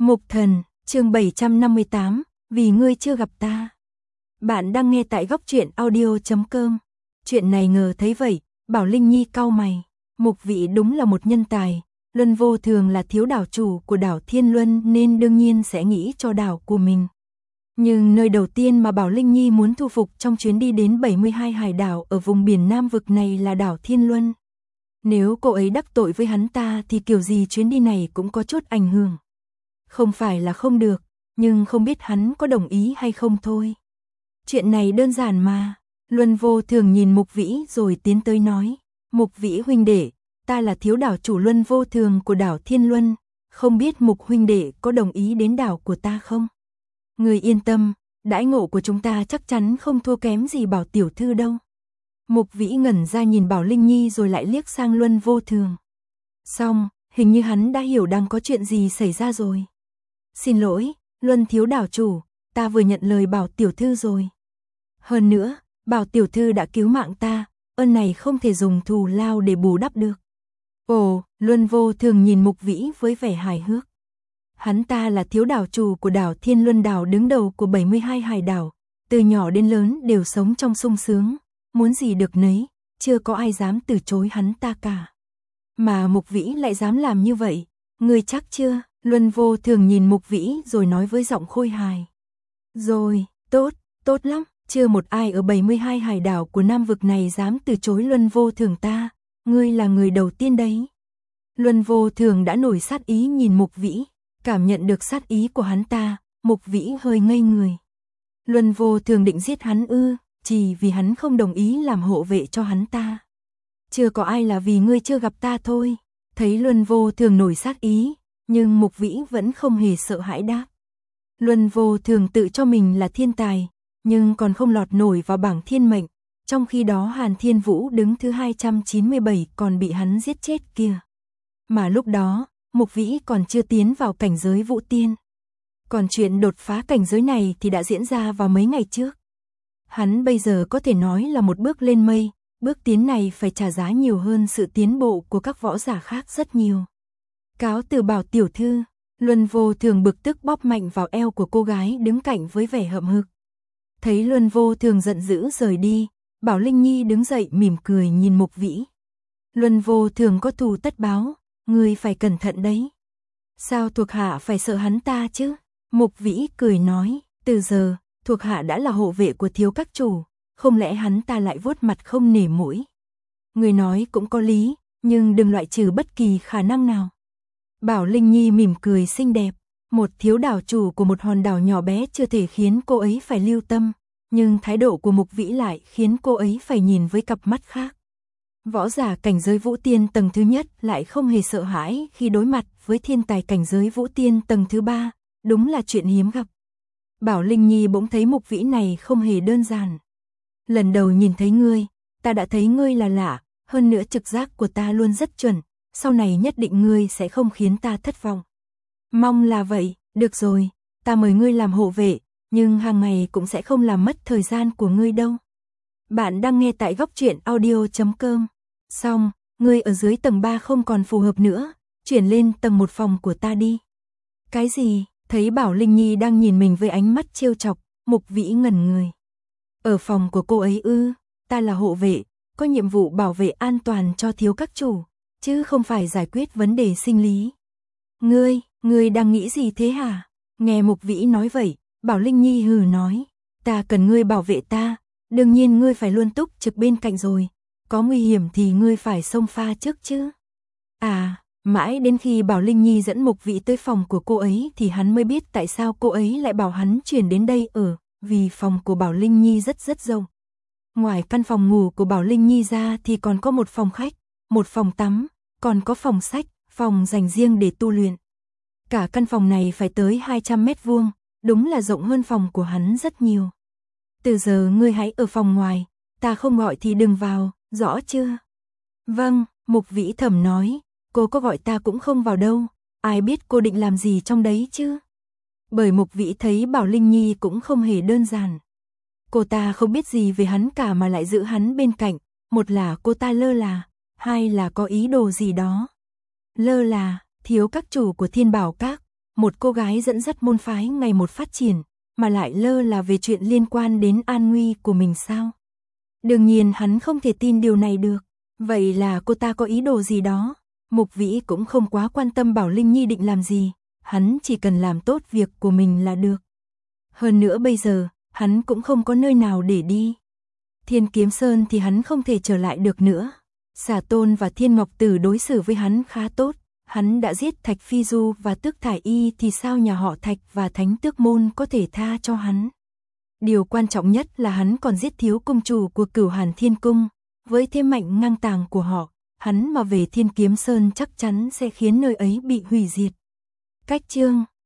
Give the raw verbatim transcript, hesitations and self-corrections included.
Mục Thần, chương bảy trăm năm mươi tám, vì ngươi chưa gặp ta. Bạn đang nghe tại góc truyện audio chấm com. Chuyện này ngờ thấy vậy, Bảo Linh Nhi cau mày. Mục Vĩ đúng là một nhân tài, Luân Vô Thường là thiếu đảo chủ của đảo Thiên Luân nên đương nhiên sẽ nghĩ cho đảo của mình. Nhưng nơi đầu tiên mà Bảo Linh Nhi muốn thu phục trong chuyến đi đến bảy mươi hai hải đảo ở vùng biển Nam vực này là đảo Thiên Luân. Nếu cô ấy đắc tội với hắn ta thì kiểu gì chuyến đi này cũng có chút ảnh hưởng. Không phải là không được, nhưng không biết hắn có đồng ý hay không thôi. Chuyện này đơn giản mà. Luân Vô Thường nhìn Mục Vĩ rồi tiến tới nói. Mục Vĩ huynh đệ, ta là thiếu đảo chủ Luân Vô Thường của đảo Thiên Luân. Không biết Mục huynh đệ có đồng ý đến đảo của ta không? Người yên tâm, đãi ngộ của chúng ta chắc chắn không thua kém gì Bảo tiểu thư đâu. Mục Vĩ ngẩn ra nhìn Bảo Linh Nhi rồi lại liếc sang Luân Vô Thường. Xong, hình như hắn đã hiểu đang có chuyện gì xảy ra rồi. Xin lỗi, Luân thiếu đảo chủ, ta vừa nhận lời Bảo tiểu thư rồi. Hơn nữa, Bảo tiểu thư đã cứu mạng ta, ơn này không thể dùng thù lao để bù đắp được. Ồ, Luân Vô Thường nhìn Mục Vĩ với vẻ hài hước. Hắn ta là thiếu đảo chủ của đảo Thiên Luân, đảo đứng đầu của bảy mươi hai hải đảo, từ nhỏ đến lớn đều sống trong sung sướng, muốn gì được nấy, chưa có ai dám từ chối hắn ta cả. Mà Mục Vĩ lại dám làm như vậy, ngươi chắc chưa? Luân Vô Thường nhìn Mục Vĩ rồi nói với giọng khôi hài. Rồi, tốt, tốt lắm, chưa một ai ở bảy mươi hai hải đảo của Nam vực này dám từ chối Luân Vô Thường ta, ngươi là người đầu tiên đấy. Luân Vô Thường đã nổi sát ý nhìn Mục Vĩ, cảm nhận được sát ý của hắn ta, Mục Vĩ hơi ngây người. Luân Vô Thường định giết hắn ư, chỉ vì hắn không đồng ý làm hộ vệ cho hắn ta. Chưa có ai là vì ngươi chưa gặp ta thôi. Thấy Luân Vô Thường nổi sát ý, nhưng Mục Vĩ vẫn không hề sợ hãi đáp. Luân Vô Thường tự cho mình là thiên tài, nhưng còn không lọt nổi vào bảng thiên mệnh, trong khi đó Hàn Thiên Vũ đứng thứ hai trăm chín mươi bảy còn bị hắn giết chết kia. Mà lúc đó, Mục Vĩ còn chưa tiến vào cảnh giới Vũ Tiên. Còn chuyện đột phá cảnh giới này thì đã diễn ra vào mấy ngày trước. Hắn bây giờ có thể nói là một bước lên mây, bước tiến này phải trả giá nhiều hơn sự tiến bộ của các võ giả khác rất nhiều. Cáo từ Bảo tiểu thư, Luân Vô Thường bực tức bóp mạnh vào eo của cô gái đứng cạnh với vẻ hậm hực. Thấy Luân Vô Thường giận dữ rời đi, Bảo Linh Nhi đứng dậy mỉm cười nhìn Mục Vĩ. Luân Vô Thường có thù tất báo, ngươi phải cẩn thận đấy. Sao thuộc hạ phải sợ hắn ta chứ? Mục Vĩ cười nói, từ giờ, thuộc hạ đã là hộ vệ của thiếu các chủ, không lẽ hắn ta lại vuốt mặt không nể mũi? Người nói cũng có lý, nhưng đừng loại trừ bất kỳ khả năng nào. Bảo Linh Nhi mỉm cười xinh đẹp, một thiếu đảo chủ của một hòn đảo nhỏ bé chưa thể khiến cô ấy phải lưu tâm, nhưng thái độ của Mục Vĩ lại khiến cô ấy phải nhìn với cặp mắt khác. Võ giả cảnh giới Vũ Tiên tầng thứ nhất lại không hề sợ hãi khi đối mặt với thiên tài cảnh giới Vũ Tiên tầng thứ ba, đúng là chuyện hiếm gặp. Bảo Linh Nhi bỗng thấy Mục Vĩ này không hề đơn giản. Lần đầu nhìn thấy ngươi, ta đã thấy ngươi là lạ, hơn nữa trực giác của ta luôn rất chuẩn, sau này nhất định ngươi sẽ không khiến ta thất vọng. Mong là vậy, được rồi, ta mời ngươi làm hộ vệ, nhưng hàng ngày cũng sẽ không làm mất thời gian của ngươi đâu. Bạn đang nghe tại góc truyện audio chấm com. Xong, ngươi ở dưới tầng ba không còn phù hợp nữa, chuyển lên tầng một phòng của ta đi. Cái gì? Thấy Bảo Linh Nhi đang nhìn mình với ánh mắt trêu chọc, Mục Vĩ ngẩn người. Ở phòng của cô ấy ư? Ta là hộ vệ, có nhiệm vụ bảo vệ an toàn cho thiếu các chủ, chứ không phải giải quyết vấn đề sinh lý. Ngươi, ngươi đang nghĩ gì thế hả? Nghe Mục Vĩ nói vậy, Bảo Linh Nhi hừ nói, ta cần ngươi bảo vệ ta, đương nhiên ngươi phải luôn túc trực bên cạnh rồi, có nguy hiểm thì ngươi phải xông pha trước chứ. À, mãi đến khi Bảo Linh Nhi dẫn Mục Vĩ tới phòng của cô ấy thì hắn mới biết tại sao cô ấy lại bảo hắn chuyển đến đây ở, vì phòng của Bảo Linh Nhi rất rất rộng. Ngoài căn phòng ngủ của Bảo Linh Nhi ra thì còn có một phòng khách, một phòng tắm, còn có phòng sách, phòng dành riêng để tu luyện. Cả căn phòng này phải tới hai trăm mét vuông, đúng là rộng hơn phòng của hắn rất nhiều. Từ giờ ngươi hãy ở phòng ngoài, ta không gọi thì đừng vào, rõ chưa? Vâng, Mục Vĩ thầm nói, cô có gọi ta cũng không vào đâu, ai biết cô định làm gì trong đấy chứ? Bởi Mục Vĩ thấy Bảo Linh Nhi cũng không hề đơn giản. Cô ta không biết gì về hắn cả mà lại giữ hắn bên cạnh, một là cô ta lơ là, hai là có ý đồ gì đó. Lơ là, thiếu các chủ của Thiên Bảo Các, một cô gái dẫn dắt môn phái ngày một phát triển, mà lại lơ là về chuyện liên quan đến an nguy của mình sao? Đương nhiên hắn không thể tin điều này được. Vậy là cô ta có ý đồ gì đó? Mục Vĩ cũng không quá quan tâm Bảo Linh Nhi định làm gì, hắn chỉ cần làm tốt việc của mình là được. Hơn nữa bây giờ, hắn cũng không có nơi nào để đi. Thiên Kiếm Sơn thì hắn không thể trở lại được nữa. Xà Tôn và Thiên Ngọc Tử đối xử với hắn khá tốt, hắn đã giết Thạch Phi Du và Tước Thải Y thì sao nhà họ Thạch và Thánh Tước Môn có thể tha cho hắn. Điều quan trọng nhất là hắn còn giết thiếu cung chủ của Cửu Hàn Thiên Cung, với thế mạnh ngang tàng của họ, hắn mà về Thiên Kiếm Sơn chắc chắn sẽ khiến nơi ấy bị hủy diệt. Cách chương